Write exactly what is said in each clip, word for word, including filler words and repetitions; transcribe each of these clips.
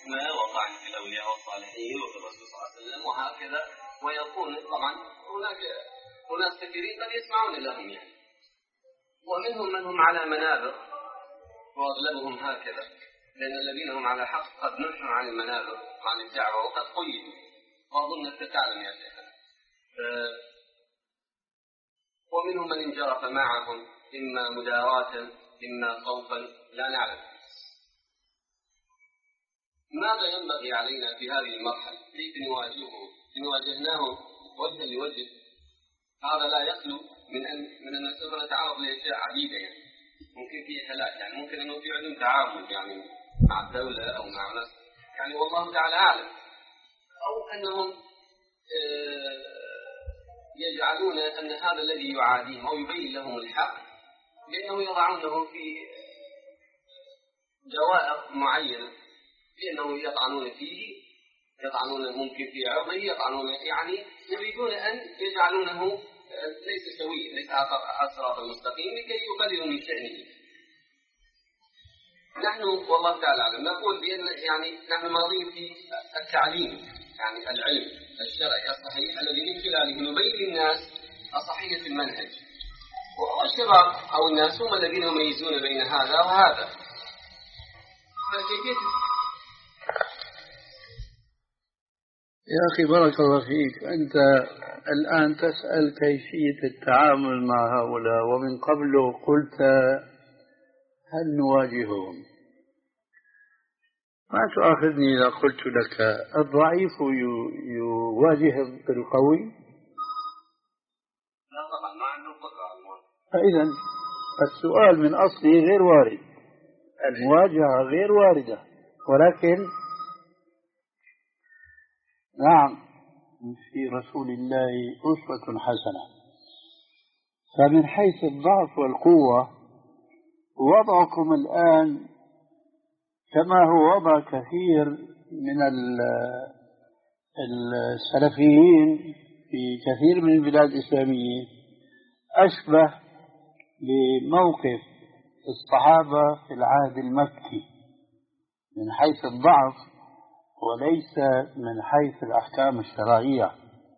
الأسماء وطعن في الأولياء والصالحين وفي الرسول صلى الله عليه وسلم وهكذا. ويكون طبعا هناك أناس كثيرين قد يسمعون لهم يعني، ومنهم من هم على منابر وأغلبهم هكذا، لأن الذين هم على حق قد نحوا عن المنابر وعن الدعوة وقد قيدوا، وأظنك تعلم يا شيخ. ومنهم من انجرف معهم إما مداراة إما خوفا لا نعلم. ماذا ينبغي علينا في هذه المرحلة؟ كيف نواجهه؟ إن واجهناه وجها لوجه هذا لا يخلو من أن من أن سوف نتعرض لأشياء عديدة يعني. ممكن في هلاك يعني، ممكن أنه في عدم تعامل يعني مع الدولة أو مع ناس يعني والله تعالى أعلم، أو أنهم يجعلون أن هذا الذي يعاديهم أو يبين لهم الحق بأنه يضعونه في جوائر معينة، بأنه يطعنون فيه، يطعنون ممكن في عرضه، يطعنون يعني يريدون أن يجعلونه ليس سويا، ليس على الصراط المستقيم لكي يقللوا من شأنه. نحن والله تعالى أعلم نقول بأن يعني نحن ماضين في التعليم يعني العلم الشرعي الصحيح الذي من خلاله نبين للناس صحيح المنهج، والشباب أو الناس هم الذين يميزون بين هذا وهذا. يا أخي بارك الله فيك، أنت الآن تسأل كيفية التعامل مع هؤلاء، ومن قبل قلت هل نواجههم؟ ما تؤاخذني إذا قلت لك الضعيف يواجه القوي؟ لا طبعا ما عنده قدرة. فإذا السؤال من أصله غير وارد، المواجهة غير واردة، ولكن نعم في رسول الله أسوة حسنة. فمن حيث الضعف والقوة وضعكم الآن كما هو وضع كثير من السلفيين في كثير من البلاد الإسلامية، أشبه بموقف الصحابة في العهد المكي من حيث الضعف وليس من حيث الأحكام الشرعية.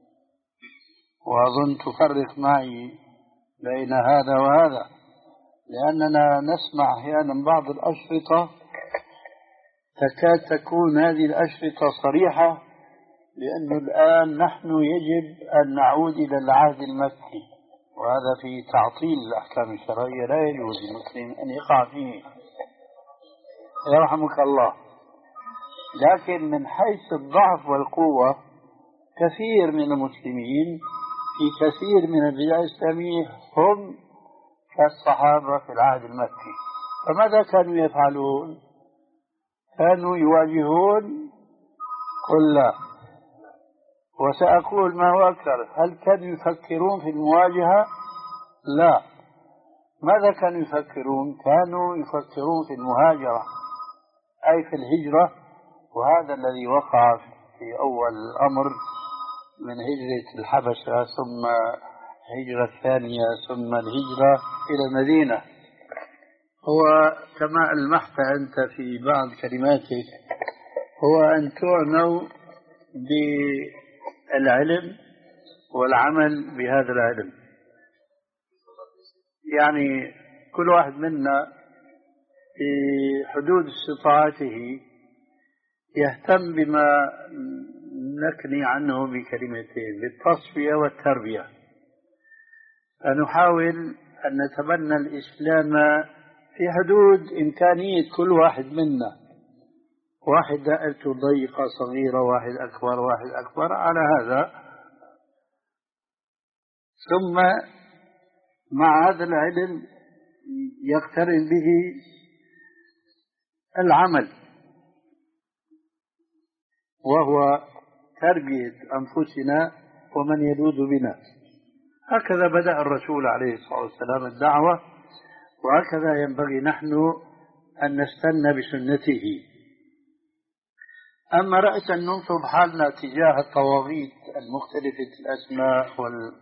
وأظن تفرق معي بين هذا وهذا، لأننا نسمع أحيانا بعض الأشرطة تكاد تكون هذه الأشرطة صريحة لأنه الآن نحن يجب أن نعود إلى العهد المكي، وهذا في تعطيل الأحكام الشرعية لا يجوز للمسلم أن يقع فيه يرحمك الله. لكن من حيث الضعف والقوة كثير من المسلمين في كثير من البلاد الإسلامية هم كالصحابة في العهد المكي. فماذا كانوا يفعلون؟ كانوا يواجهون؟ قل لا. وسأقول ما هو أكثر، هل كانوا يفكرون في المواجهة؟ لا. ماذا كانوا يفكرون؟ كانوا يفكرون في المهاجرة، أي في الهجرة، وهذا الذي وقع في أول الأمر من هجرة الحبشة ثم الهجرة الثانية ثم الهجرة إلى المدينة. هو كما ألمحت أنت في بعض كلماتك هو أن تعنوا بالعلم والعمل بهذا العلم. يعني كل واحد منا في حدود استطاعته يهتم بما نكني عنه بكلمتين، بالتصفية والتربية. فنحاول أن نتبنى الإسلام في حدود إمكانية كل واحد منا، واحد دائرته ضيقة صغيرة، واحد أكبر واحد أكبر، على هذا. ثم مع هذا العلم يقترن به العمل، وهو تربية أنفسنا ومن يلوذ بنا. هكذا بدأ الرسول عليه الصلاة والسلام الدعوة، وهكذا ينبغي نحن أن نستنى بسنته. أما رأس أن ننصب حالنا تجاه الطواغيت المختلفة الأسماء وال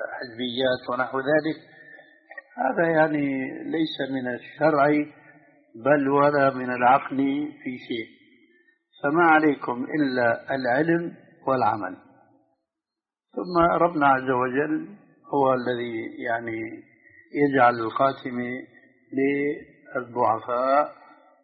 والحزبيات ونحو ذلك، هذا يعني ليس من الشرع بل ولا من العقل في شيء، فما عليكم إلا العلم والعمل. ثم ربنا عز وجل هو الذي يعني يجعل الخاتمة للضعفاء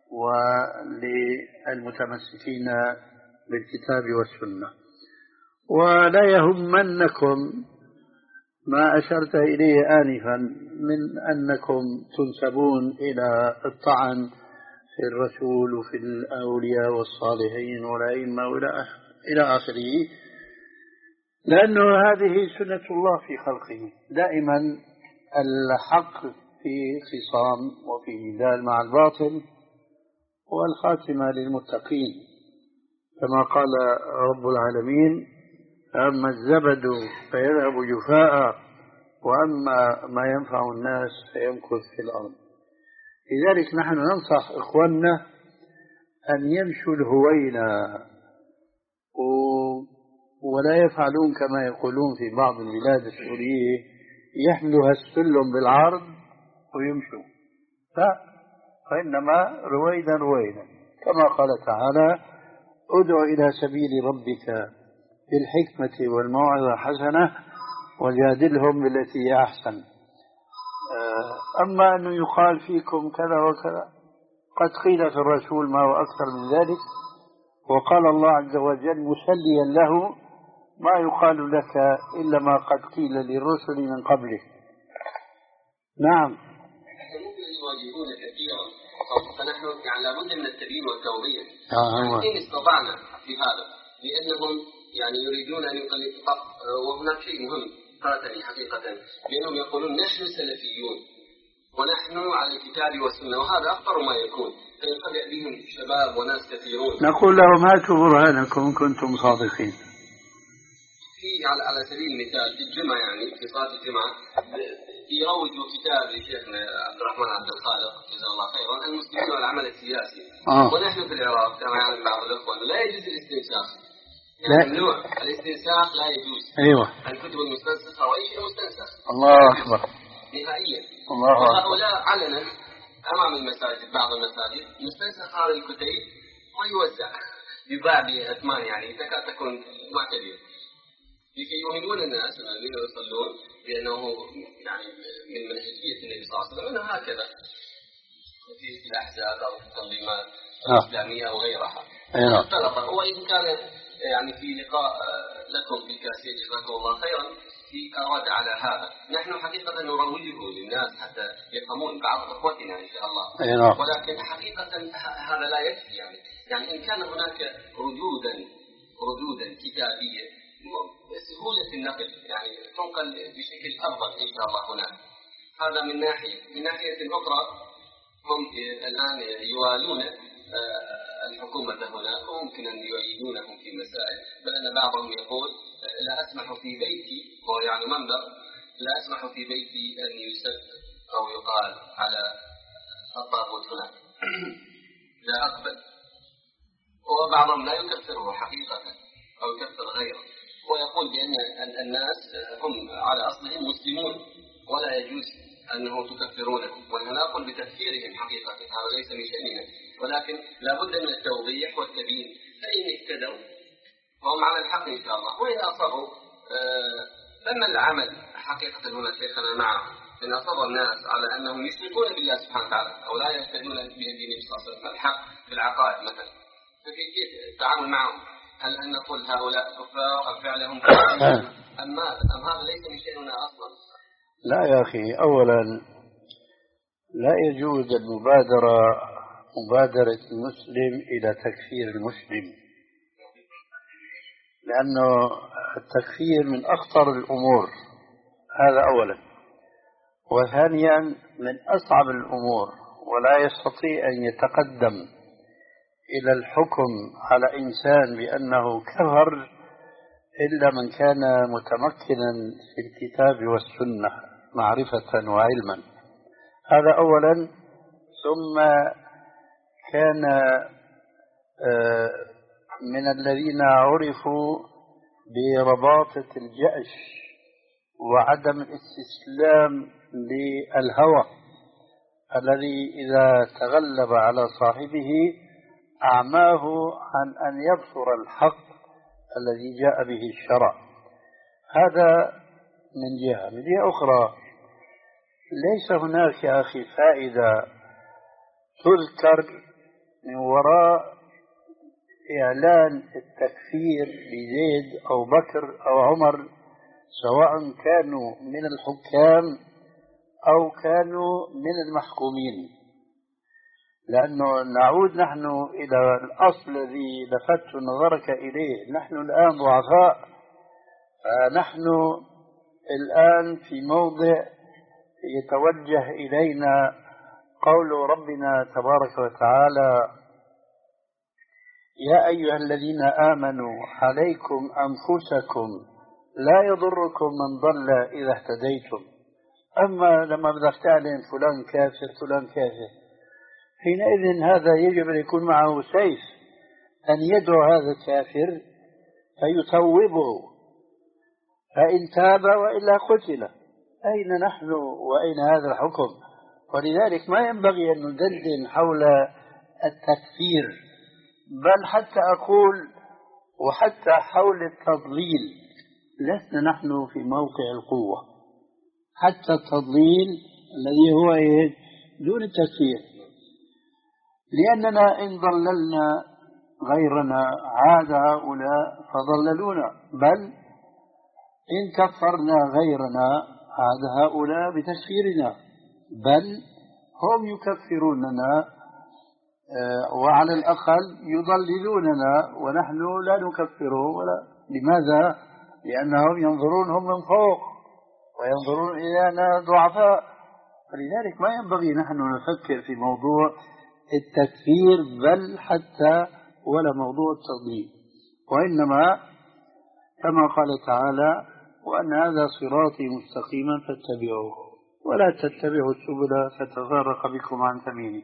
وللمتمسكين بالكتاب والسنة. ولا يهمنكم ما أشرت إليه آنفا من أنكم تنسبون إلى الطعن في الرسول وفي الأولياء والصالحين والأئمة إلى آخره، لأنه هذه سنة الله في خلقه، دائما الحق في خصام وفي جدال مع الباطل، والخاتمة للمتقين كما قال رب العالمين: أما الزبد فيذهب جفاء وأما ما ينفع الناس فيمكث في الأرض. لذلك نحن ننصح إخواننا أن يمشوا الهوينة ولا يفعلون كما يقولون في بعض البلاد السورية، يحملوا السلم بالعرض ويمشوا، لا، وإنما رويدا رويدا، كما قال تعالى: ادع إلى سبيل ربك بالحكمة والموعظة الحسنة وجادلهم بالتي هي أحسن. أما أنه يقال فيكم كذا وكذا، قد قيل في الرسول ما هو أكثر من ذلك، وقال الله عز وجل مسليا له: ما يقال لك إلا ما قد قيل للرسل من قبلك. نعم. ممكن أن يواجهون كثيرا، فنحن يعني لابد من التبيين والتوضيح. آه إن استطعنا في هذا، لأنهم يعني يريدون أن يقلدوا. وهناك شيء مهم فاتني حقيقة، لأنهم يقولون نحن سلفيون ونحن على الكتاب والسنة، وهذا أخطر ما يكون، فينخدع بهم شباب وناس كثيرون. نقول لهم هاتوا برهانكم إن كنتم صادقين. في على على سبيل المثال في الجمعة، يعني في صلاة الجمعة يروجوا كتاب لشيخنا عبد الرحمن عبد الخالق جزاه الله خيرا، المسلمين والعمل السياسي. آه. ونحن في العراق كما يعلم بعض الأخوة لا يجوز الاستنساخ، يعني ممنوع الاستنساخ، لا يجوز. أيوة. الكتب المستنسخة وأي شيء مستنسخ. الله أكبر. نهائيا. الله أكبر. وهؤلاء علنا أمام المساجد، بعض المساجد مستنسخ هذا الكتيب ويوزع يباع بأثمان، يعني تكاد تكون معتدلة، لكي يوهمون الناس الذين يصلون بأنه يعني من منهجية النبي صلى الله عليه وسلم أنه هكذا في الأحزاب أو في التنظيمات الإسلامية أو غيرها. اختلط. وإن كان يعني في لقاء لكم في كاسيت جزاكم الله خيرا في أراد على هذا، نحن حقيقة نروجه للناس حتى يفهمون بعض أخوتنا إن شاء الله، ولكن حقيقة هذا لا يكفي. يعني يعني إن كان هناك ردودا ردودا كتابية سهولة النقل، يعني تنقل بشكل أفضل إن شاء الله هناك، هذا من ناحية. من ناحية أخرى هم الآن يوالون الحكومة هناك، وممكن أن يؤيدونهم في مسائل، بل أن بعضهم يقول لا أسمح في بيتي، هو يعني منبر، لا أسمح في بيتي أن يسب أو يقال على الطاغوت هناك لا أقبل. وبعضهم لا يكفره حقيقة أو يكفر غيره، ويقول بأن الناس هم على أصلهم مسلمون ولا يجوز أنه تكفرونهم، ونحن نقول بتكفيرهم حقيقة، هذا ليس من شأننا، ولكن لا بد من التوضيح والتبيين. فإن اهتدوا فهم على الحق إن شاء الله، وإن أصروا فما العمل حقيقة هنا شيخنا معهم، إن أصر الناس على أنهم يشركون بالله سبحانه وتعالى أو لا يهتدون بالدين صلى الله عليه وسلم الحق في العقائد مثلا، فكيف التعامل معهم؟ هل أن نقول هؤلاء كفار أم فعلهم أم ماذا؟ أم هذا ليس من شأننا أصلا؟ لا يا أخي، أولا لا يجوز المبادرة مبادرة المسلم إلى تكفير المسلم، لأنه التكفير من أخطر الأمور، هذا أولا. وثانيا من أصعب الأمور، ولا يستطيع أن يتقدم إلى الحكم على إنسان بأنه كفر إلا من كان متمكنا في الكتاب والسنة معرفة وعلما، هذا أولا. ثم كان من الذين عرفوا برباطة الجأش وعدم الاستسلام للهوى، الذي إذا تغلب على صاحبه أعماه عن أن يبصر الحق الذي جاء به الشرع. هذا من جهة. من جهة أخرى ليس هناك يا أخي فائدة تذكر من وراء إعلان التكفير لزيد أو بكر أو عمر، سواء كانوا من الحكام أو كانوا من المحكومين، لأنه نعود نحن إلى الأصل الذي لفت نظرك إليه. نحن الآن ضعفاء، فنحن الآن في موضع يتوجه إلينا قول ربنا تبارك وتعالى: يا أيها الذين آمنوا عليكم أنفسكم لا يضركم من ضل إذا اهتديتم. أما لما بدك تعلن فلان كافر فلان كافر، حينئذ هذا يجب أن يكون معه سيف، أن يدعو هذا الكافر فيثوبه، فإن تاب وإلا قتل. أين نحن وأين هذا الحكم؟ ولذلك ما ينبغي أن ندندن حول التكفير، بل حتى أقول وحتى حول التضليل لسنا نحن في موقع القوة. حتى التضليل الذي هو دون التكفير، لأننا إن ضللنا غيرنا عاد هؤلاء فضللونا، بل إن كفرنا غيرنا عاد هؤلاء بتكفيرنا، بل هم يكفروننا وعلى الأقل يضللوننا ونحن لا نكفره. ولا لماذا؟ لأنهم ينظرون هم من فوق وينظرون إلينا ضعفاء. فلذلك ما ينبغي نحن نفكر في موضوع التكفير، بل حتى ولا موضوع التضليل، وإنما كما قال تعالى: وأن هذا صراطي مستقيما فاتبعوه ولا تتبعوا السبل فتفرق بكم عن سبيله.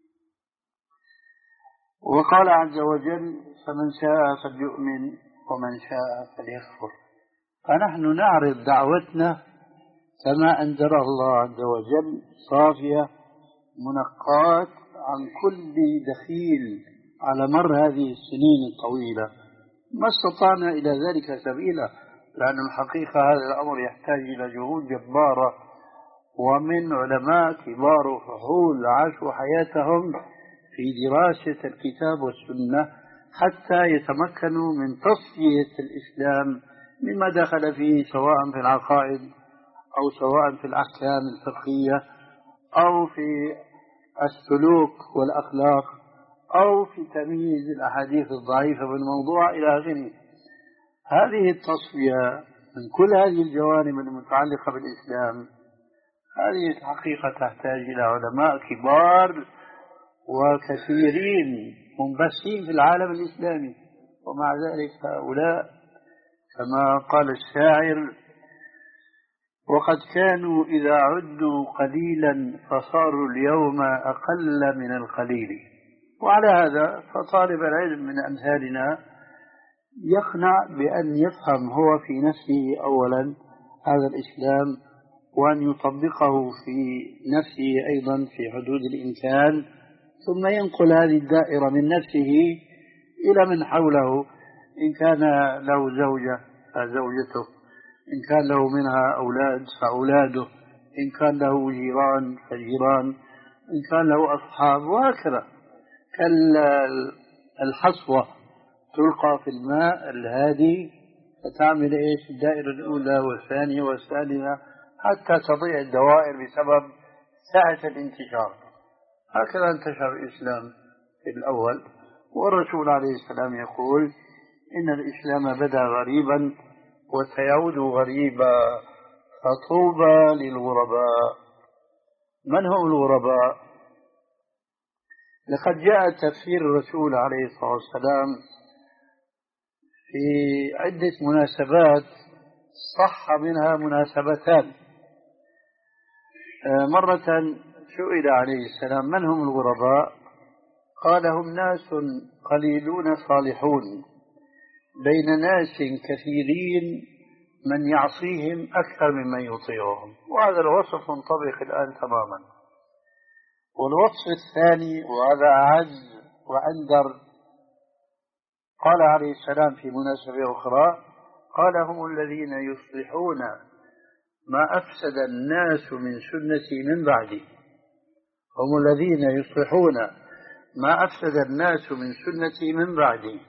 وقال عز وجل: فمن شاء فليؤمن ومن شاء فليكفر. فنحن نعرض دعوتنا كما أنزلها الله عز وجل صافية منقاة عن كل دخيل على مر هذه السنين الطويلة. ما استطعنا إلى ذلك سبيلا، لأن الحقيقة هذا الأمر يحتاج إلى جهود جبارة، ومن علماء كبار وفحول عاشوا حياتهم في دراسة الكتاب والسنة حتى يتمكنوا من تصفية الإسلام مما دخل فيه، سواء في العقائد أو سواء في الأحكام الفقهية أو في السلوك والأخلاق أو في تمييز الأحاديث الضعيفة بالموضوع إلى آخره. هذه التصفية من كل هذه الجوانب المتعلقة بالإسلام، هذه الحقيقة تحتاج إلى علماء كبار وكثيرين منبثين في العالم الإسلامي. ومع ذلك هؤلاء كما قال الشاعر: وقد كانوا إذا عدوا قليلا فصاروا اليوم أقل من القليل. وعلى هذا فطالب العلم من أمثالنا يقنع بأن يفهم هو في نفسه أولا هذا الإسلام، وأن يطبقه في نفسه أيضا في حدود الإمكان، ثم ينقل هذه الدائرة من نفسه إلى من حوله. إن كان له زوجة فزوجته، إن كان له منها أولاد فأولاده، إن كان له جيران فجيران، إن كان له أصحاب، وهكذا كالحصوة تلقى في الماء الهادي فتعمل إيش الدائرة الأولى والثانية والثالثة حتى تضيع الدوائر بسبب سعة الانتشار. هكذا انتشر الإسلام في الأول، والرسول عليه السلام يقول: إن الإسلام بدأ غريبا وسيعود غريبا فطوبى للغرباء. من هم الغرباء؟ لقد جاء تفسير الرسول عليه الصلاة والسلام في عدة مناسبات، صح منها مناسبتان. مرة سئل عليه السلام: من هم الغرباء؟ قال: هم ناس قليلون صالحون بين ناس كثيرين من يعصيهم أكثر ممن يطيعهم. وهذا الوصف منطبق الآن تماما. والوصف الثاني وهذا أعز وأندر، قال عليه السلام في مناسبة أخرى، قال هم الذين يصلحون ما أفسد الناس من سنتي من بعدي. هم الذين يصلحون ما أفسد الناس من سنتي من بعدي.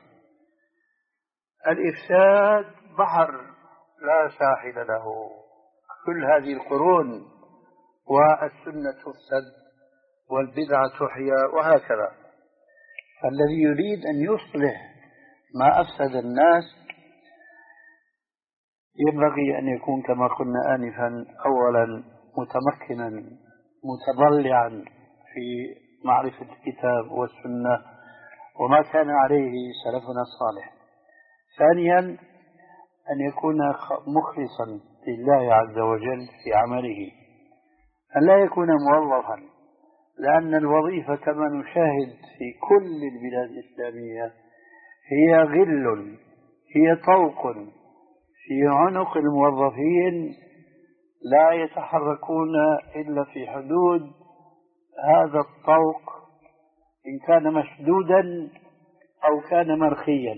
الإفساد بحر لا ساحل له، كل هذه القرون، والسنة تفسد والبدعة تحيا وهكذا. فالذي يريد أن يصلح ما أفسد الناس ينبغي أن يكون كما قلنا آنفا أولا متمكنا متضلعا في معرفة الكتاب والسنة وما كان عليه سلفنا الصالح. ثانيا أن يكون مخلصا لله عز وجل في عمله، أن لا يكون موظفا، لأن الوظيفة كما نشاهد في كل البلاد الإسلامية هي غل، هي طوق في عنق الموظفين لا يتحركون إلا في حدود هذا الطوق، إن كان مشدودا أو كان مرخيا،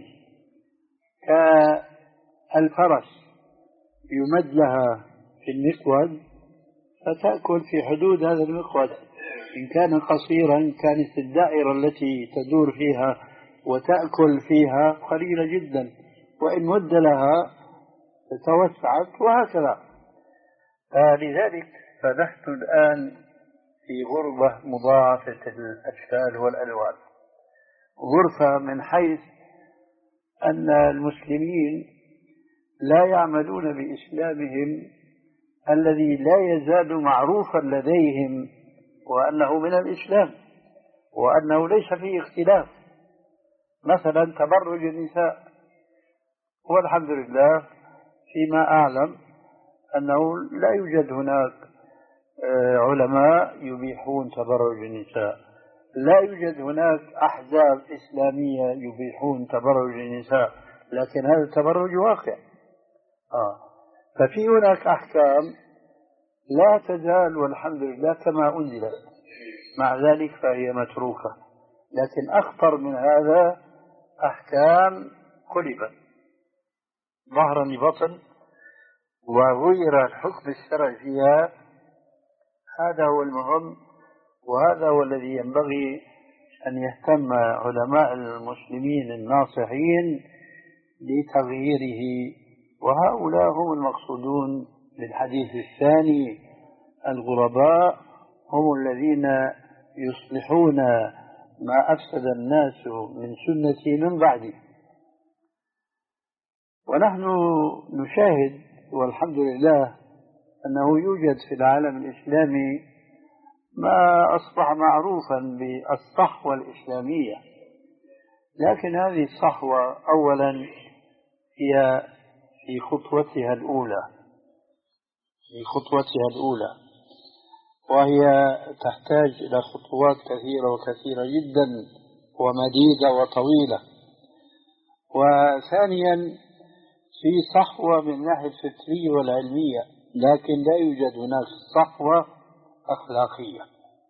كالفرس يمد لها في المقود فتأكل في حدود هذا المقود، إن كان قصيرا كانت الدائرة التي تدور فيها وتأكل فيها قليلة جدا، وإن مد لها توسعت وهكذا. آه لذلك فنحن الآن في غربة مضاعفة الأشكال والألوان. غرفة من حيث أن المسلمين لا يعملون بإسلامهم الذي لا يزال معروفا لديهم وأنه من الإسلام وأنه ليس فيه اختلاف. مثلا تبرج النساء، والحمد لله فيما أعلم أنه لا يوجد هناك علماء يبيحون تبرج النساء، لا يوجد هناك أحزاب إسلامية يبيحون تبرج النساء، لكن هذا التبرج واقع. آه. ففي هناك أحكام لا تزال والحمد لله كما أنزلت، مع ذلك فهي متروكة. لكن أخطر من هذا أحكام قلبت ظهرا لبطن وغير الحكم الشرعي فيها. هذا هو المهم، وهذا هو الذي ينبغي أن يهتم علماء المسلمين الناصحين لتغييره، وهؤلاء هم المقصودون بالحديث الثاني. الغرباء هم الذين يصلحون ما أفسد الناس من سنتي من بعدي. ونحن نشاهد والحمد لله أنه يوجد في العالم الإسلامي ما أصبح معروفا بالصحوة الإسلامية، لكن هذه الصحوة أولا هي في خطوتها الأولى في خطوتها الأولى وهي تحتاج إلى خطوات كثيرة وكثيرة جدا ومديدة وطويلة. وثانيا في صحوة من الناحية الفكرية والعلمية، لكن لا يوجد هناك صحوة أخلاقية.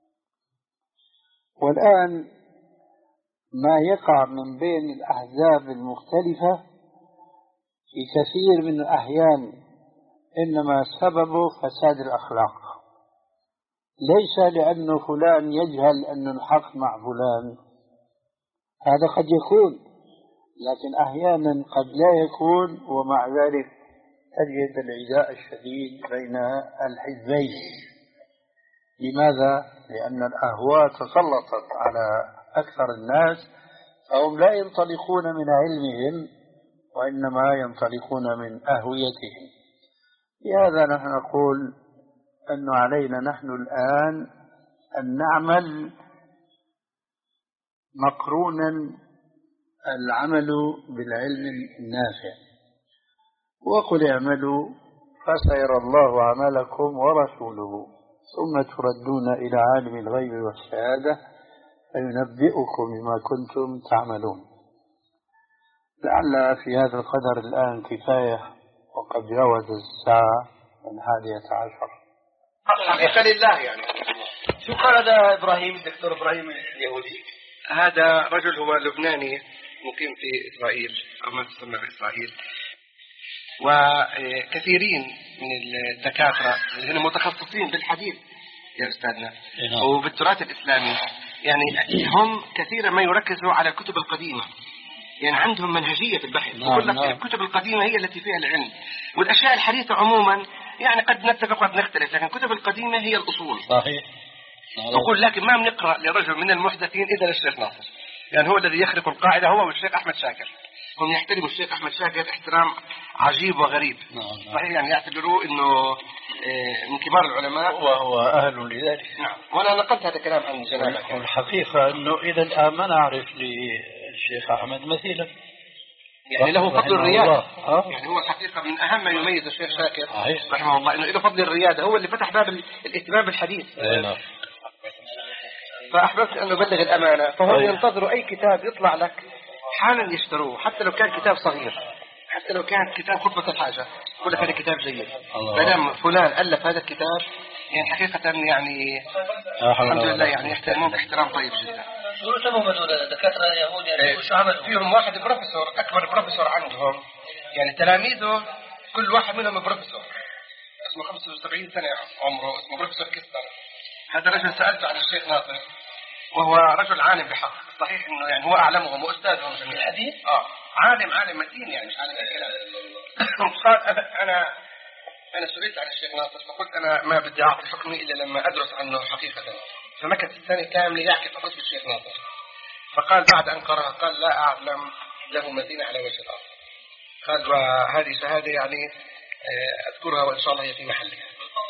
والآن ما يقع من بين الأحزاب المختلفة في كثير من الأحيان إنما سببه فساد الأخلاق، ليس لأن فلان يجهل أن الحق مع فلان، هذا قد يكون، لكن أحيانا قد لا يكون، ومع ذلك تجد العداء الشديد بين الحزبين. لماذا؟ لأن الأهواء تسلطت على أكثر الناس، فهم لا ينطلقون من علمهم وإنما ينطلقون من أهويتهم. لهذا نحن نقول أن علينا نحن الآن أن نعمل مقرونا العمل بالعلم النافع، وقل اعملوا فسيرى الله عملكم ورسوله ثم تردون إلى عالم الغيب والشهادة فينبئكم بما كنتم تعملون. لعل في هذا القدر الآن كفاية، وقد جاوز الساعة الحادية عشر. حقيقة لله يعني شو قال هذا إبراهيم الدكتور إبراهيم اليهودي؟ هذا رجل هو لبناني مقيم في إسرائيل أو ما تسمى في إسرائيل، وكثيرين من الدكاترة اللي هم متخصصين بالحديث يا أستاذنا وبالتراث الإسلامي، يعني هم كثيرا ما يركزوا على الكتب القديمة، يعني عندهم منهجية في البحث. يقول لك الكتب القديمة هي التي فيها العلم، والأشياء الحديثة عموما يعني قد نتفق وقد نختلف، لكن الكتب القديمة هي الأصول. صحيح. أقول لكن ما بنقرأ لرجل من المحدثين إلا للشيخ ناصر، يعني هو الذي يخرق القاعدة، هو والشيخ أحمد شاكر. هم يحترموا الشيخ أحمد شاكر احترام عجيب وغريب. نعم. صحيح، يعني يعتبروه إنه من كبار العلماء وهو أهل لذلك. نعم. وأنا نقلت هذا الكلام عن جنابك. والحقيقة إنه إلى الآن ما نعرف للشيخ أحمد مثيلا، يعني له فضل الريادة. يعني هو الحقيقة من أهم ما يميز الشيخ شاكر رحمه الله إنه له فضل الريادة، هو اللي فتح باب الاهتمام بالحديث. نعم. فأحببت أن أبلغ الأمانة، فهم ينتظروا أي كتاب يطلع لك حالا يشتروه، حتى لو كان كتاب صغير، حتى لو كان كتاب خطبة الحاجة، يقول لك هذا كتاب جيد، مادام فلان ألف هذا الكتاب، يعني حقيقة يعني الحمد لله يعني يحترموك احترام طيب جدا. شو سموهم هذول الدكاترة اليهود؟ يعني شو عملوا؟ فيهم واحد بروفيسور، أكبر بروفيسور عندهم، يعني تلاميذه كل واحد منهم بروفيسور، اسمه خمسة وسبعين سنة عمره، اسمه بروفيسور كيستر. هذا رجل سألته عن الشيخ ناصر وهو رجل عالم بحق، صحيح انه يعني هو اعلمهم واستاذهم جميعا الحديث. اه عالم عالم متين، يعني مش عالم الكلام. قال انا انا سئلت عن الشيخ ناصر فقلت انا ما بدي اعطي حكمي الا لما ادرس عنه حقيقه، فمكث السنه كامله يحكي فقط بالشيخ ناصر، فقال بعد ان قرأ قال لا اعلم له مدينه على وجه الارض، قال وهذه شهاده يعني اذكرها وان شاء الله هي في محلها.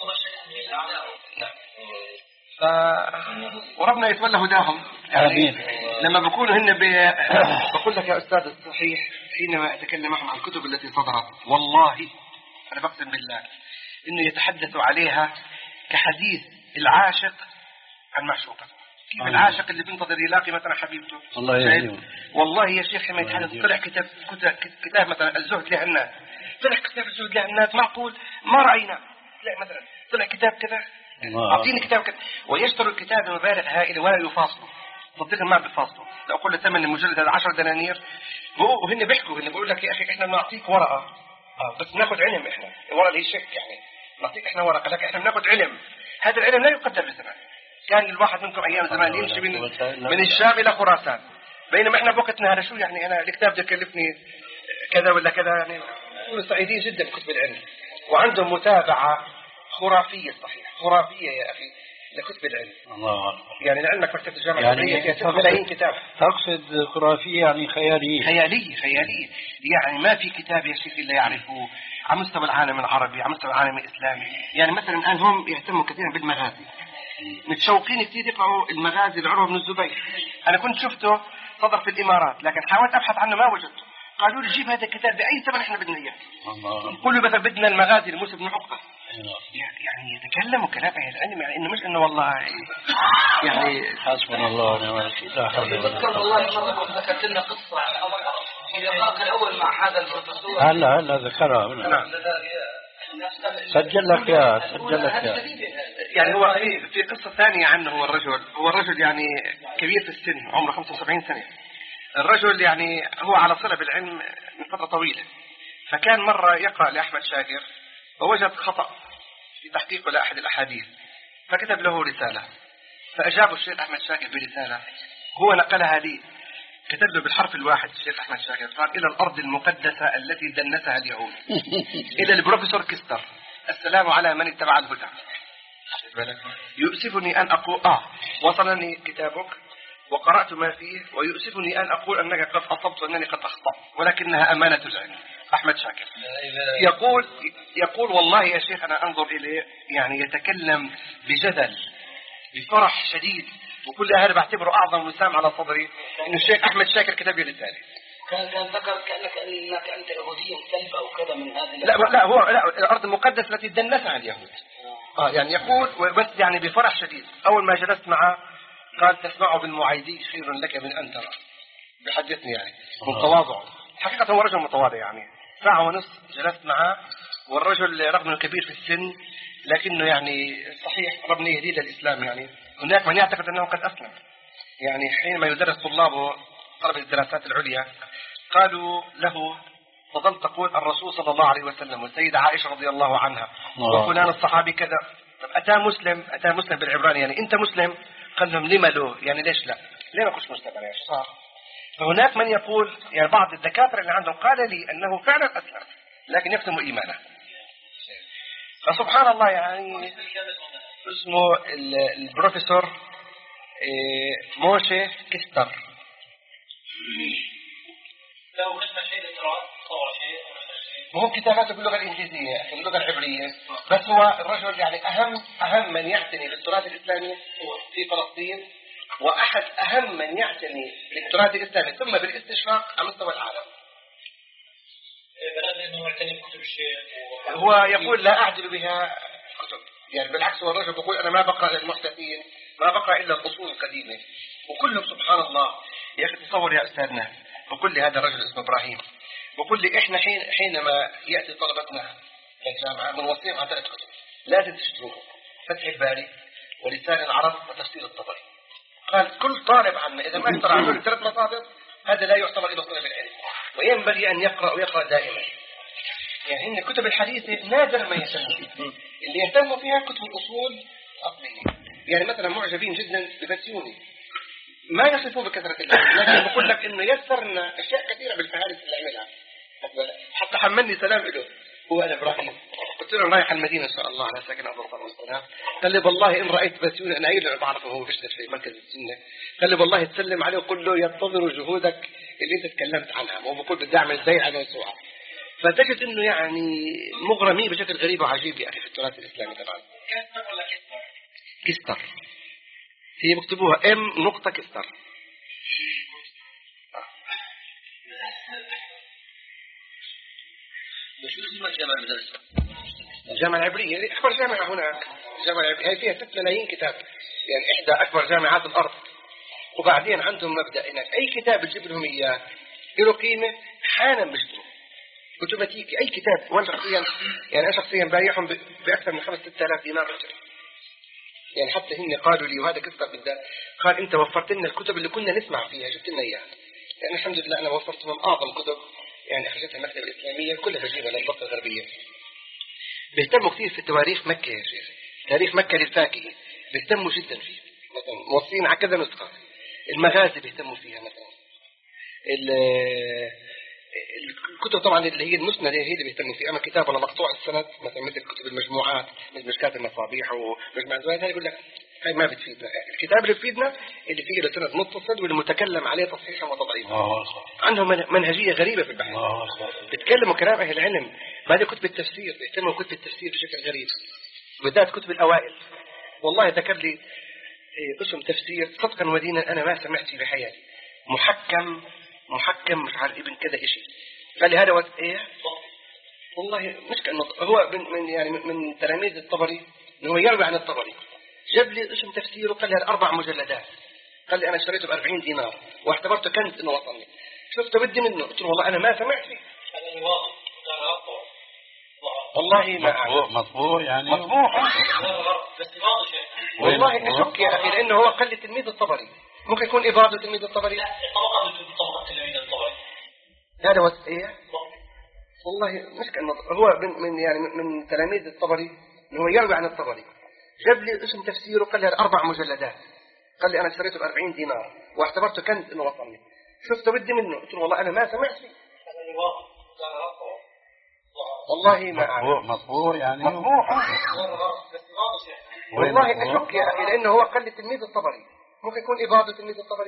نعم. ف... وربنا يتولى هداهم، يعني لما بكونوا هن ب... بقول لك يا أستاذ الصحيح حينما أتكلم معهم عن الكتب التي صدرت والله أنا بقسم بالله إنه يتحدثوا عليها كحديث العاشق عن معشوقه، كيف العاشق اللي بينتظر يلاقي مثلا حبيبته. الله يهديه. والله يا شيخ حين يتحدث طلع كتاب كتاب مثلا الزهد للناس، طلع كتاب الزهد للناس معقول ما رأينا، طلع مثلا طلع كتاب كذا أعطيني كتاب كذا، ويشتروا الكتاب بمبالغ هائلة ولا يفاصلوا، صدقني ما بيفاصلوا. لو أقول له ثمن المجلد هذا عشر دنانير وهن بيحكوا، هن بيقول لك يا أخي إحنا بنعطيك ورقة آه بس ناخذ علم، إحنا ورقة هي شك يعني نعطيك إحنا ورقة لكن إحنا بناخذ علم، هذا العلم لا يقدر بزمان. كان الواحد منكم أيام زمان يمشي من من الشام إلى خراسان، بينما إحنا بوقتنا هذا شو يعني أنا الكتاب ده كلفني كذا ولا كذا، يعني سعيدين جدا بكتب العلم وعندهم متابعة خرافية، صحيح خرافية يا أخي لكتب العلم. الله. يعني لعلمك مكتبة الجامعة يعني فيها ملايين كتاب. تقصد خرافية يعني خيالية؟ خيالية خيالية، يعني ما في كتاب يا شيخ إلا يعرفوه على مستوى العالم العربي، على مستوى العالم الإسلامي. يعني مثلا الآن هم يهتموا كثيرا بالمغازي، متشوقين كثير يقرأوا المغازي لعروة بن الزبير. أنا كنت شفته صدر في الإمارات لكن حاولت أبحث عنه ما وجدته، قالوا لي جيب هذا الكتاب بأي ثمن إحنا بدنا إياه. قولوا مثلا بدنا المغازي لموسى بن عقبة، يعني يتكلموا كلام أهل العلم، يعني إنه مش إنه والله يعني حسبنا الله ونعم الوكيل. لا حول ولا قوة. والله مرة ذكرت لنا قصة في لقاء الأول مع هذا البروفيسور. هلا هلا ذكرها. نعم. سجل لك يا سجل لك يا. يعني هو في قصة ثانية عنه، هو الرجل هو الرجل يعني كبير في السن عمره خمسة وسبعين سنة. الرجل يعني هو على صلة بالعلم من فترة طويلة، فكان مرة يقرأ لأحمد شاكر ووجد خطأ في تحقيقه لأحد الأحاديث، فكتب له رسالة، فأجابه الشيخ أحمد شاكر برسالة هو نقلها لي، كتب له بالحرف الواحد الشيخ أحمد شاكر قال إلى الأرض المقدسة التي دنسها اليهود إلى البروفيسور كيستر السلام على من اتبع الهدى. يؤسفني أن أقول آه وصلني كتابك وقرأت ما فيه ويؤسفني أن أقول أنك قد أصبت وأنني قد أخطأت ولكنها أمانة العلم. أحمد شاكر يقول يقول والله يا شيخ أنا أنظر إليه يعني يتكلم بجدل بفرح شديد، وكل هذا بعتبره أعظم وسام على صدري إنه الشيخ أحمد شاكر كتب لي رسالة. كان كان ذكر كأنك أنك أنت يهودي مختلف أو كذا من هذه. لا لا هو لا الأرض المقدسة التي دنسها اليهود. آه يعني يقول بس يعني بفرح شديد. أول ما جلست معه قال تسمعه بالمعايدي خير لك من أن ترى، بحدثني يعني من تواضعه. حقيقة هو رجل متواضع، يعني ساعة ونصف جلست معه والرجل رغم انه كبير في السن لكنه يعني صحيح ربنا يهديه للإسلام، يعني هناك من يعتقد أنه قد أسلم. يعني حينما يدرس طلابه طلبة الدراسات العليا قالوا له فضل تقول الرسول صلى الله عليه وسلم والسيدة عائشة رضي الله عنها وفلان الصحابي كذا. طب أتى مسلم أتى مسلم بالعبراني يعني أنت مسلم؟ قال لهم لما له يعني ليش لا؟ ليه ما كنتش مسلم أنا إيش صار؟ فهناك من يقول يعني بعض الدكاترة اللي عندهم قال لي أنه فعلا أسلم لكن يكتم إيمانه. فسبحان الله يعني اسمه البروفيسور موشي كيستر. لو خدنا شيء للقراءة طوع شيء مو كتاباته باللغة الإنجليزية باللغة العبرية بس هو الرجل يعني أهم أهم من يعتني بالتراث الإسلامي في فلسطين وأحد أهم من يعتني بالتراث الإسلامي ثم بالاستشراق على مستوى العالم. بلاد إنه يعتني بكتب الشيء هو يقول لا أعدل بها كتب يعني بالعكس هو الرجل بيقول أنا ما بقرأ للمحدثين ما بقرأ إلا الأصول القديمة وكلهم سبحان الله. يا أخي تصور يا أستاذنا بقول لي هذا الرجل اسمه إبراهيم بقول لي إحنا حين حينما يأتي طلبتنا للجامعة بنوصيهم على ثلاث كتب لازم تشتروهم فتح الباري ولسان العرب وتفسير الطبري. قال كل طالب عنا إذا ما اشترى عنه ثلاث مصادر هذا لا يعتبر له طالب العلم وينبغي أن يقرأ ويقرأ دائما. يعني إن الكتب الحديثة نادر ما يهتموا فيها اللي يهتموا فيها كتب الأصول الأصلية. يعني مثلا معجبين جدا ببسيوني ما يصفوه بكثرة العلم لكن بقول لك إنه يسرنا أشياء كثيرة بالفهارس اللي عملها حتى حملني سلام له هو أنا إبراهيم قلت له رايح المدينة إن شاء الله على ساكن أبو الفضل والسلام. قال لي والله إن رأيت بسيوني أنا أيضا بعرفه هو بيشتغل في مركز السنة قال لي والله تسلم عليه وقل له ينتظر جهودك اللي أنت تكلمت عنها وهو بقول بدي أعمل زي على موسوعة. فتجد إنه يعني مغرمين بشكل غريب وعجيب يا أخي في التراث الإسلامي طبعا. كيستر ولا كيستر؟ كيستر هي بكتبوها ام نقطة كيستر. شو اسم الجامعة المدرسة؟ الجامعة العبرية أكبر جامعة هناك. الجامعة العبرية هي فيها ستة ملايين كتاب يعني إحدى أكبر جامعات الأرض. وبعدين عندهم مبدأ هناك أي كتاب تجيب لهم إياه له قيمة حالا بيشتروا اوتوماتيكي أي كتاب. وأنا شخصيا يعني أنا شخصيا بايعهم بأكثر من خمس ستة آلاف دينار بشتري. يعني حتى هن قالوا لي وهذا كيستر بالذات قال أنت وفرت لنا الكتب اللي كنا نسمع فيها جبت لنا إياها. يعني الحمد لله أنا وفرت لهم أعظم كتب يعني أخرجتها المكتبة الإسلامية كلها بجيبها للضفة الغربية. بيهتموا كثير في تواريخ مكة يا شيخ. تاريخ مكة للفاكهة بيهتموا جدا فيه مثلا موصين على كذا نسخة. المغازي بيهتموا فيها مثلا. الكتب طبعا اللي هي المسندة هي اللي بيهتموا فيها. أما كتاب ولا مقطوع السند مثلا مثل كتب المجموعات مثل مشكات المصابيح ومجمع الزوايا هذا يقول لك هاي ما بتفيدنا. الكتاب اللي بيفيدنا اللي فيه لسند متصل والمتكلم عليه تصحيحا وتضعيفا. عندهم منهجية غريبة في البحث بيتكلموا كلام أهل العلم. بعد كتب التفسير بيهتموا كتب التفسير بشكل غريب بالذات كتب الأوائل. والله ذكر لي اسم تفسير صدقا ودينا أنا ما سمعت فيه بحياتي محكم محكم مش عارف ابن كذا شيء. قال لي هذا وقت ايه والله مش كأنه هو من يعني من تلاميذ الطبري انه يروي عن الطبري. جاب لي اسم تفسيره قال لي اربع مجلدات. قال لي انا اشتريته ب أربعين دينار واعتبرته كنز انه وصلني. شفته بدي منه قلت له والله انا ما سمعت فيه. والله ما مطبوع مطبوع يعني مطبوع بس واضح والله اشك يا اخي لانه هو قال لي تلميذ الطبري ممكن يكون اباضه تلميذ الطبري. لا طبقة من طبقة تلاميذ الطبري. هذا وقت ايه والله مش كأنه هو من من يعني من تلاميذ الطبري انه يروي عن الطبري. جاب لي اسم تفسيره قال لي اربع مجلدات. قال لي انا اشتريته ب أربعين دينار واعتبرته كنز انه وصلني. شفته بدي منه قلت له والله انا ما سمعت فيه. والله ما مطبوع مطبوع يعني مطبوع والله اشك يا اخي لانه هو قال لي تلميذ الطبري ممكن يكون اباضه تلميذ الطبري.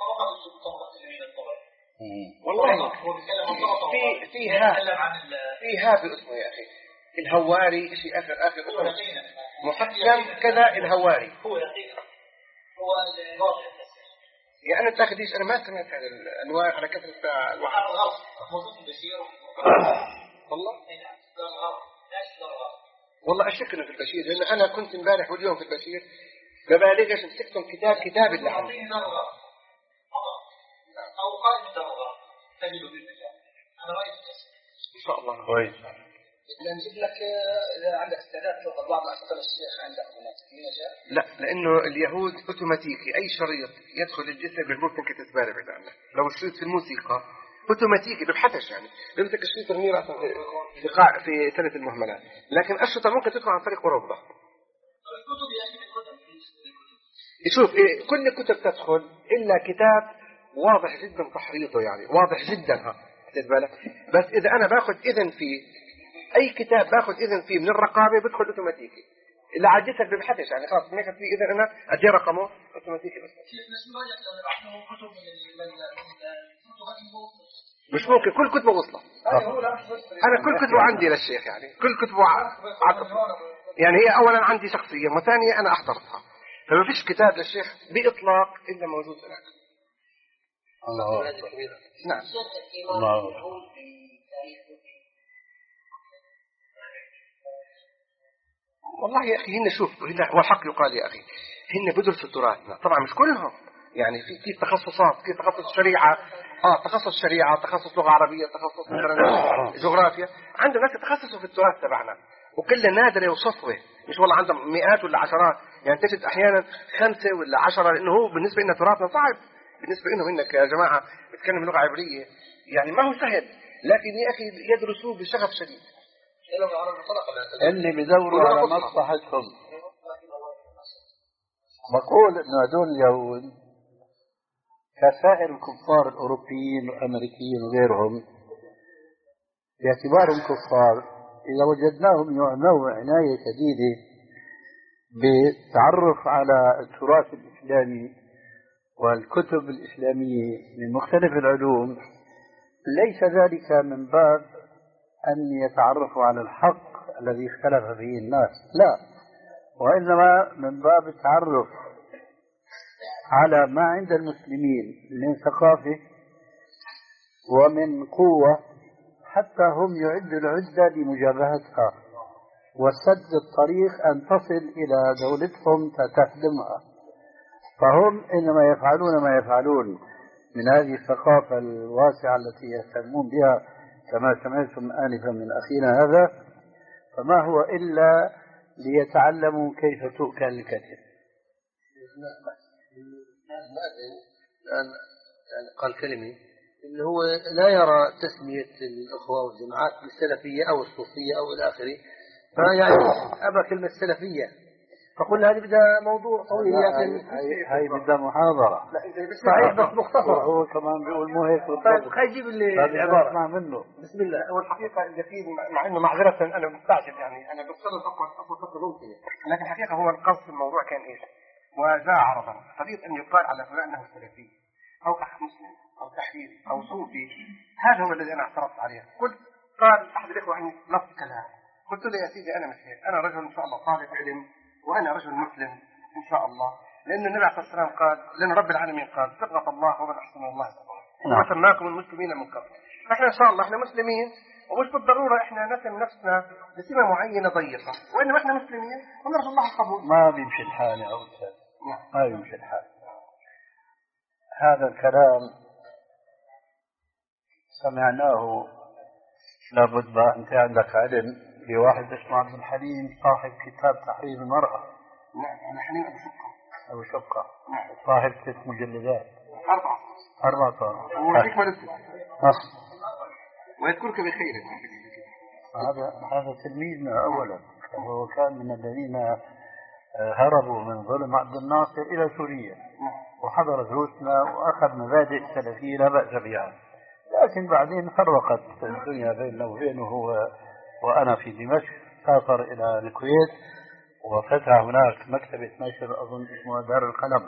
والله في في ها في ها باسمه يا اخي الهواري شيء اخر اخر اسمه محكم كذا الهواري هو يقين هو الواضح يعني انا تاخذيش انا ما سمعت هذا الانواع على كثره الواحد غلط موجود في البشير والله والله اشك انه في البشير لان انا كنت امبارح واليوم في البشير ببالغش مسكتم كتاب كتاب اللي عندي او قائمه الرغبه تجد باذن الله. انا رايت ان شاء الله كويس. لأن نجيب لك إذا عندك استعداد تأخذ بعض أسئلة الشيخ عندك هناك في مجال. لا، لأنه اليهود أوتوماتيكي أي شريط يدخل الجسم بالممكن كتسبار بعيد عنه. لو الشريط في الموسيقى أوتوماتيكي ببحثش يعني بيمسك الشريط الميرا في قاع في سنة المهملات، لكن الشريط ممكن تدخل عن طريق أوروبا. شوف كل الكتب تدخل إلا كتاب واضح جدا تحريضه، يعني واضح جدا ها بالك. بس إذا أنا باخذ إذن فيه أي كتاب باخذ إذن فيه من الرقابة بدخل أوتوماتيكي، إلا عجزتك ببحثش يعني خلاص ما كان في إذن أنا أدي رقمه أوتوماتيكي. بس مش ممكن كل كتبه وصله. أنا كل كتبه عندي للشيخ، يعني كل كتبه عطف، يعني هي أولا عندي شخصية، وثانية أنا أحضرتها، فما فيش كتاب للشيخ بإطلاق إلا موجود هناك. الله نعم. الله والله يا أخي هن شوف هو الحق يقال يا أخي هن بدرسوا تراثنا طبعا مش كلهم، يعني في كيف تخصصات، كيف تخصص شريعة اه تخصص شريعة، تخصص لغة عربية، تخصص مثلا جغرافيا، عندنا ناس يتخصصوا في التراث تبعنا وكل نادرة وصفوة، مش والله عندهم مئات ولا عشرات، يعني تجد أحيانا خمسة ولا عشرة، لأنه هو بالنسبة لنا تراثنا صعب، بالنسبة لهم إنك يا جماعة بتكلم لغة عبرية يعني ما هو سهل، لكن يا أخي يدرسوه بشغف شديد. اللي بدوروا على مصلحتهم. بقول انه هذول اليهود كسائر الكفار الاوروبيين والامريكيين وغيرهم باعتبارهم كفار، اذا وجدناهم يعنوا عناية شديدة بالتعرف على التراث الاسلامي والكتب الاسلامية من مختلف العلوم، ليس ذلك من باب أن يتعرفوا على الحق الذي اختلف فيه الناس، لا، وإنما من باب التعرف على ما عند المسلمين من ثقافة ومن قوة، حتى هم يعدوا العدة لمجابهتها وسد الطريق أن تصل إلى دولتهم تخدمها. فهم إنما يفعلون ما يفعلون من هذه الثقافة الواسعة التي يهتمون بها كما سمعتم آنفا من أخينا هذا، فما هو إلا ليتعلموا كيف تؤكل الكتف. يعني قال كلمة إنه هو لا يرى تسمية الأخوة والجماعات بالسلفية أو الصوفية أو إلى آخره، فيعني أبى كلمة سلفية، فقلنا هذه بدها موضوع طويل، لكن هاي بدها محاضرة. صحيح بس مختصرة. هو كمان بيقول مو هيك. طيب خلي يجيب لي العبارة. اسمع منه. بسم الله. هو الحقيقة اللي فيه مع إنه معذرة أنا مستعجل، يعني أنا بفترض أقوى أقوى فترة ممكنة، لكن الحقيقة هو القصد الموضوع كان إيش؟ وجاء عرضا قضية أن يقال على فلان أنه سلفي أو أخ مسلم أو تحريري أو صوفي، هذا هو الذي أنا اعترضت عليه. قلت قال أحد الإخوة عني نص كلام، قلت له يا سيدي أنا مش هيك، أنا رجل إن شاء الله طالب علم وأنا رجل مسلم إن شاء الله، لأن النبي عليه الصلاة والسلام قال، لأن رب العالمين قال صبغة الله ومن أحسن الله صبغة وسماكم المسلمين من قبل، فإحنا إن شاء الله إحنا مسلمين، ومش بالضرورة إحنا نسم نفسنا بسمة معينة ضيقة، وإنما إحنا مسلمين ونرجو الله القبول. ما بيمشي الحال يا أستاذ، ما بيمشي الحال. هذا الكلام سمعناه لابد ما أنت عندك علم بواحد اسمه عبد الحليم صاحب كتاب تحرير المرأة. نعم أنا حليم أبو شقة. أبو شقة صاحب ست مجلدات. أربعة. أربعة صار. وهيك ما نسيت. أصل. ويذكرك بخير. هذا هذا تلميذنا أولا، وهو كان من الذين هربوا من ظلم عبد الناصر إلى سوريا وحضر دروسنا وأخذ مبادئ سلفية لا بأس بها، لكن بعدين فرقت الدنيا بينه وبينه هو وأنا في دمشق، سافر إلى الكويت وفتح هناك مكتبة نشر أظن اسمها دار القلم.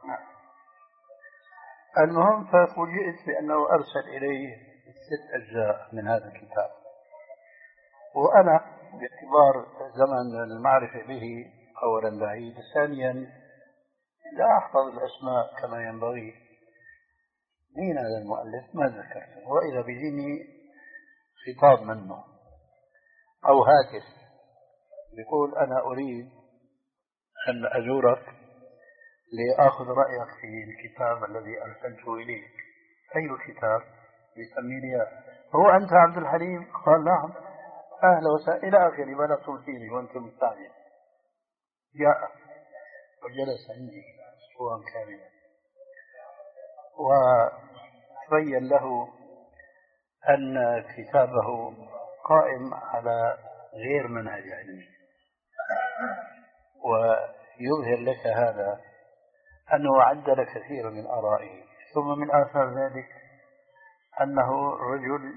المهم ففوجئت بأنه أرسل إليه ست أجزاء من هذا الكتاب، وأنا باعتبار زمن المعرفة به أولا بعيد، ثانيا لا أحفظ الأسماء كما ينبغي، مين هذا المؤلف ما ذكرته، وإذا بيجيني خطاب منه أو هاتف يقول أنا أريد أن أزورك لأخذ رأيك في الكتاب الذي أرسلته إليك. أي كتاب؟ يسميني هو أنت عبد الحليم؟ قال نعم. أهلا وسهلا إلى آخره ما نقصد فيه وأنتم مستعجل. جاء وجلس عندي أسبوعا كاملا وبين له أن كتابه قائم على غير منهج علمي، ويظهر لك هذا أنه عدل كثيرا من آرائه. ثم من آثار ذلك أنه رجل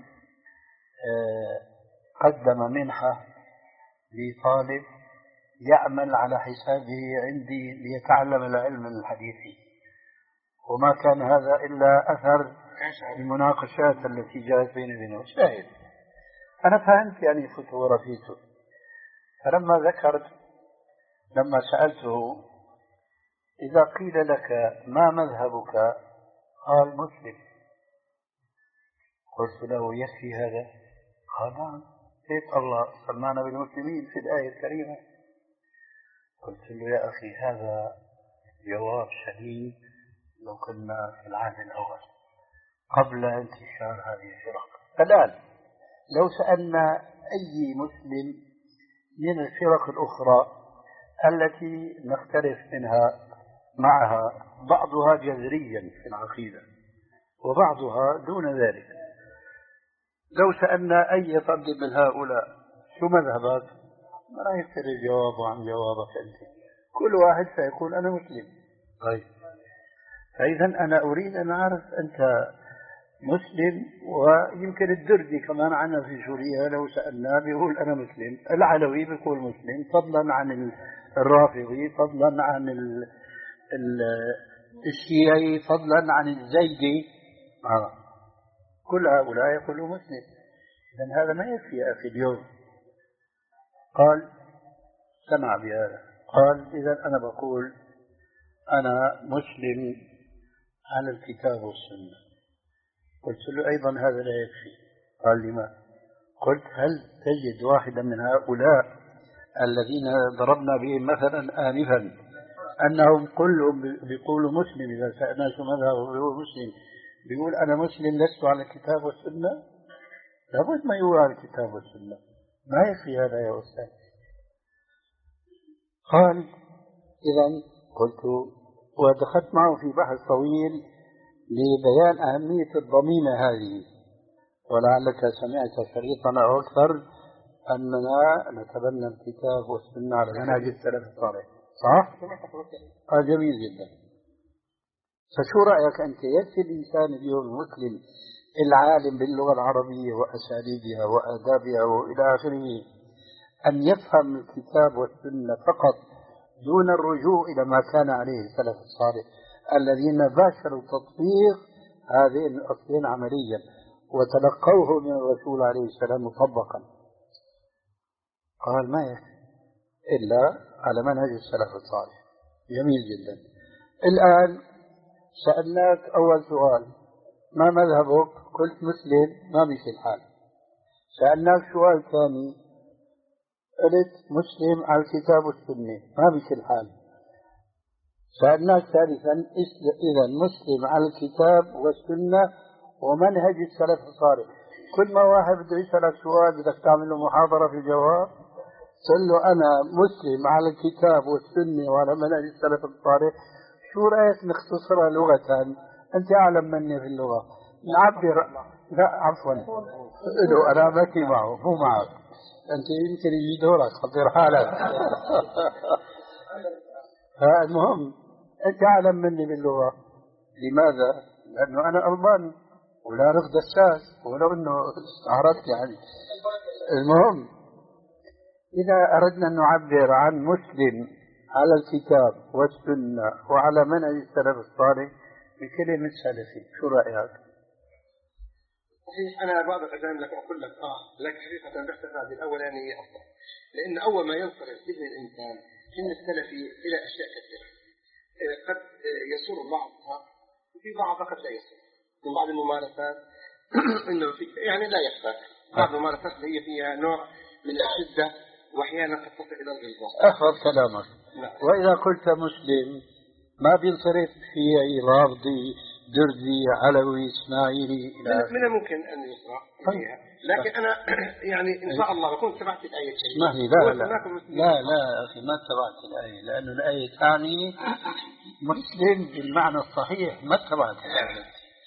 قدم منحة لطالب يعمل على حسابه عندي ليتعلم العلم الحديثي، وما كان هذا إلا أثر المناقشات التي جاءت بيني وبينه. شاهد أنا فهمت يعني فتوى ورفيته. فلما ذكرت لما سألته إذا قيل لك ما مذهبك قال مسلم، قلت له يكفي هذا؟ قال نعم، كيف الله سمانا بالمسلمين في الآية الكريمة. قلت له يا أخي هذا جواب شديد لو كنا في العهد الأول قبل انتشار هذه الفرق. الآن لو سألنا أي مسلم من الفرق الأخرى التي نختلف منها معها بعضها جذريا في العقيدة وبعضها دون ذلك، لو سألنا أي فرد من هؤلاء شو مذهبك ما راح يختلف جوابه عن جوابك أنت، كل واحد سيقول أنا مسلم. طيب فإذا أنا أريد أن أعرف أنت مسلم، ويمكن الدردي كمان عنا في سوريا لو سألناه بيقول أنا مسلم، العلوي بيقول مسلم، فضلا عن الرافضي، فضلا عن الشيعي، فضلا عن الزيدي، آه. كل هؤلاء يقولوا مسلم. إذن هذا ما يكفي يا أخي اليوم. قال سمع بهذا، قال إذا أنا بقول أنا مسلم على الكتاب والسنة. قلت له أيضا هذا لا يكفي. قال لما؟ قلت هل تجد واحدا من هؤلاء الذين ضربنا بهم مثلا آنفا أنهم كلهم بيقولوا مسلم إذا سألنا شو مذهبه بيقول مسلم، بيقول أنا مسلم لست على الكتاب والسنة؟ لابد ما يقول على الكتاب والسنة، ما يكفي هذا يا أستاذ. قال إذا قلت، ودخلت معه في بحث طويل لبيان أهمية الضميمة هذه، ولعلك سمعت شريطنا أو أكثر أننا نتبنى الكتاب والسنة على منهج السلف الصالح، صح؟ آه جميل جدا. فشو رأيك أنت يكفي الإنسان اليوم المسلم العالم باللغة العربية وأساليبها وآدابها وإلى آخره أن يفهم الكتاب والسنة فقط دون الرجوع إلى ما كان عليه السلف الصالح الذين باشروا تطبيق هذين الأصلين عمليا وتلقوه من الرسول عليه السلام مطبقا؟ قال ما يكفي إلا على منهج السلف الصالح. جميل جدا. الآن سألناك أول سؤال ما مذهبك؟ قلت مسلم، ما مشي الحال. سألناك سؤال ثاني قلت مسلم على الكتاب والسنة، ما مشي الحال. سألناك ثالثا إذا مسلم على الكتاب والسنة ومنهج السلف الصالح. كل ما واحد بده يسألك سؤال بدك تعمل له محاضرة في الجواب، قل له أنا مسلم على الكتاب والسنة وعلى منهج السلف الصالح. شو رأيك نختصرها لغة؟ أنت أعلم مني في اللغة، نعبر. لا عفوا له أنا بكي معه مو معك، أنت يمكن يجي دورك خطير حالك. فالمهم أنت أعلم مني باللغة. لماذا؟ لأنه أنا ألماني ولا رفض الساس ولو أنه استعرضت يعني. المهم إذا أردنا أن نعبر عن مسلم على الكتاب والسنة وعلى منهج السلف الصالح بكلمة سلفي، شو رأيك؟ صحيح. أنا بعض الأجانب لك أقول لك آه لكن حقيقة بحث هذه الأولانية أفضل، لأن أول ما ينصرف ذهن الإنسان إن السلفي إلى أشياء كثيرة قد يسر بعضها وفي بعضها قد لا يسر. من بعض الممارسات إنه في يعني لا يخفى بعض الممارسات اللي هي فيها نوع من الشدة وأحيانا قد تصل إلى الغلظة. أخذ كلامك. وإذا قلت مسلم ما بينصرف شيعي رافضي درزي علوي إسماعيلي إلى من الممكن أن يقرأ فيها، لكن أنا يعني إن شاء الله بكون تبعت الآية الكريمة. لا لا لا لا أخي ما تبعت الآية، لأن الآية تعني مسلم بالمعنى الصحيح، ما تبعت الآية،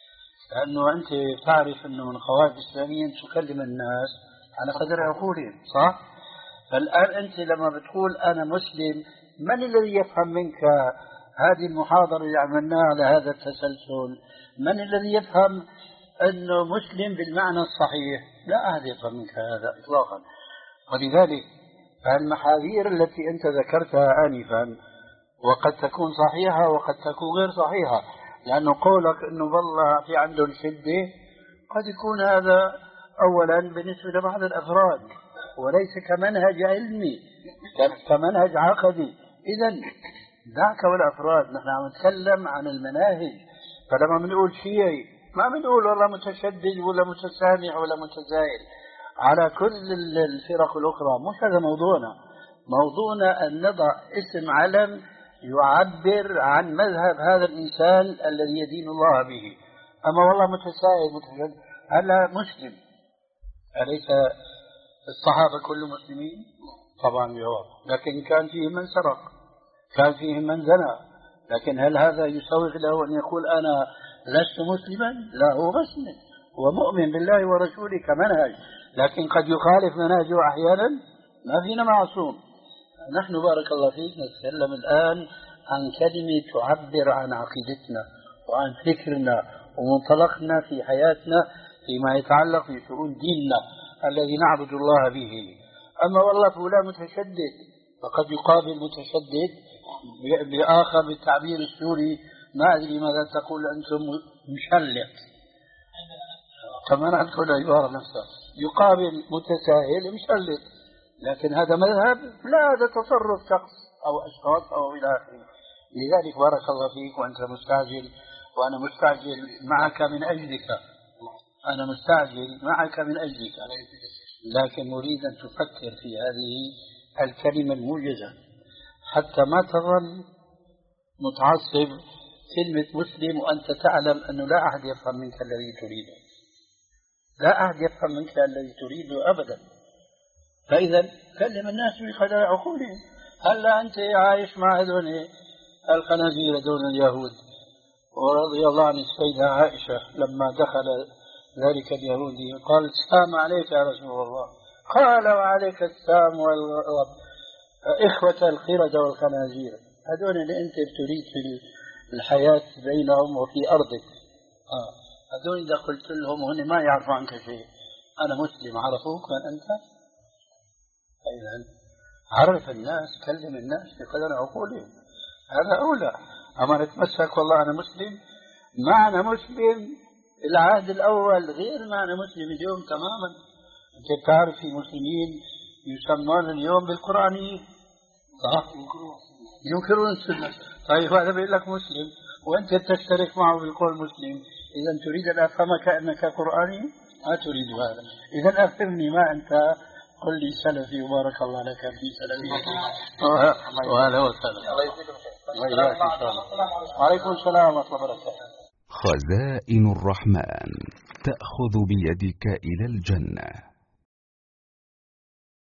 لأنه أنت تعرف أنه من قواعد الإسلامية تكلم الناس على قدر عقولهم، صح؟ فالآن أنت لما بتقول أنا مسلم، من الذي يفهم منك هذه المحاضرة اللي عملناها على هذا التسلسل؟ من الذي يفهم أنه مسلم بالمعنى الصحيح؟ لا أحد يفهم منك هذا إطلاقا. ولذلك فالمحاذير التي أنت ذكرتها آنفا وقد تكون صحيحة وقد تكون غير صحيحة، لأنه قولك أنه والله في عندهم شدة قد يكون هذا أولا بالنسبة لبعض الأفراد وليس كمنهج علمي كمنهج عقدي. إذن ذاك والأفراد، نحن عم نتكلم عن المناهج. فلما بنقول شيعي ما بنقول والله متشدد ولا متسامح ولا متزايد على كل الفرق الأخرى، مش هذا موضوعنا. موضوعنا أن نضع اسم علم يعبر عن مذهب هذا الإنسان الذي يدين الله به. أما والله متساهل متشدد، هلا مسلم، أليس الصحابة كلهم مسلمين؟ طبعا جواب. لكن كان فيهم من سرق، كان فيهم من زنى، لكن هل هذا يسوغ له أن يقول أنا لست مسلما؟ لا، هو مسلم ومؤمن بالله ورسوله كمنهج، لكن قد يخالف منهجه أحيانا، ما فينا معصوم. نحن بارك الله فيك نتكلم الآن عن كلمة تعبر عن عقيدتنا وعن فكرنا ومنطلقنا في حياتنا فيما يتعلق بشؤون ديننا الذي نعبد الله به. أما والله فلان متشدد، فقد يقابل متشدد بآخر بالتعبير السوري، ما أدري ماذا تقول أنتم، مشلق، كما نقول العبارة نفسها، يقابل متساهل مشلق. لكن هذا مذهب؟ لا، هذا تصرف شخص أو أشخاص أو إلى آخره. لذلك بارك الله فيك وأنت مستعجل وأنا مستعجل معك من أجلك، أنا مستعجل معك من أجلك، لكن أريد أن تفكر في هذه الكلمة الموجزة حتى ما تظل متعصب كلمة مسلم وأنت تعلم أنه لا أحد يفهم منك الذي تريده، لا أحد يفهم منك الذي تريده أبدا. فإذا كلم الناس بقدر عقولهم. هلا أنت عايش مع هذول الخنازير دون اليهود، ورضي الله عن السيدة عائشة لما دخل ذلك اليهودي قال السلام عليك يا رسول الله، قال وعليك السلام والرب، إخوة القردة والخنازير، هذول اللي أنت تريد في الحياة بينهم وفي أرضك، آه. هذول إذا قلت لهم هن ما يعرفوا عنك شيء، أنا مسلم، عرفوك من أنت؟ إذن عرف الناس، كلم الناس بقدر عقولهم، هذا أولى. أما نتمسك والله أنا مسلم، معنى مسلم العهد الأول غير معنى مسلم اليوم تماما. أنت تعرف في مسلمين يسمون اليوم بالقرآنيين، صح؟ ينكرون السنة. طيب هذا بيقول لك مسلم وأنت تشترك معه بالقول مسلم، إذا تريد أن أفهمك أنك قرآني؟ ما تريد هذا. إذا أفهمني ما أنت، قل لي سلفي وبارك الله لك في سلفي. وهذا هو السلف. وعليكم السلام ورحمة الله وبركاته. خزائن الرحمن تأخذ بيدك إلى الجنة.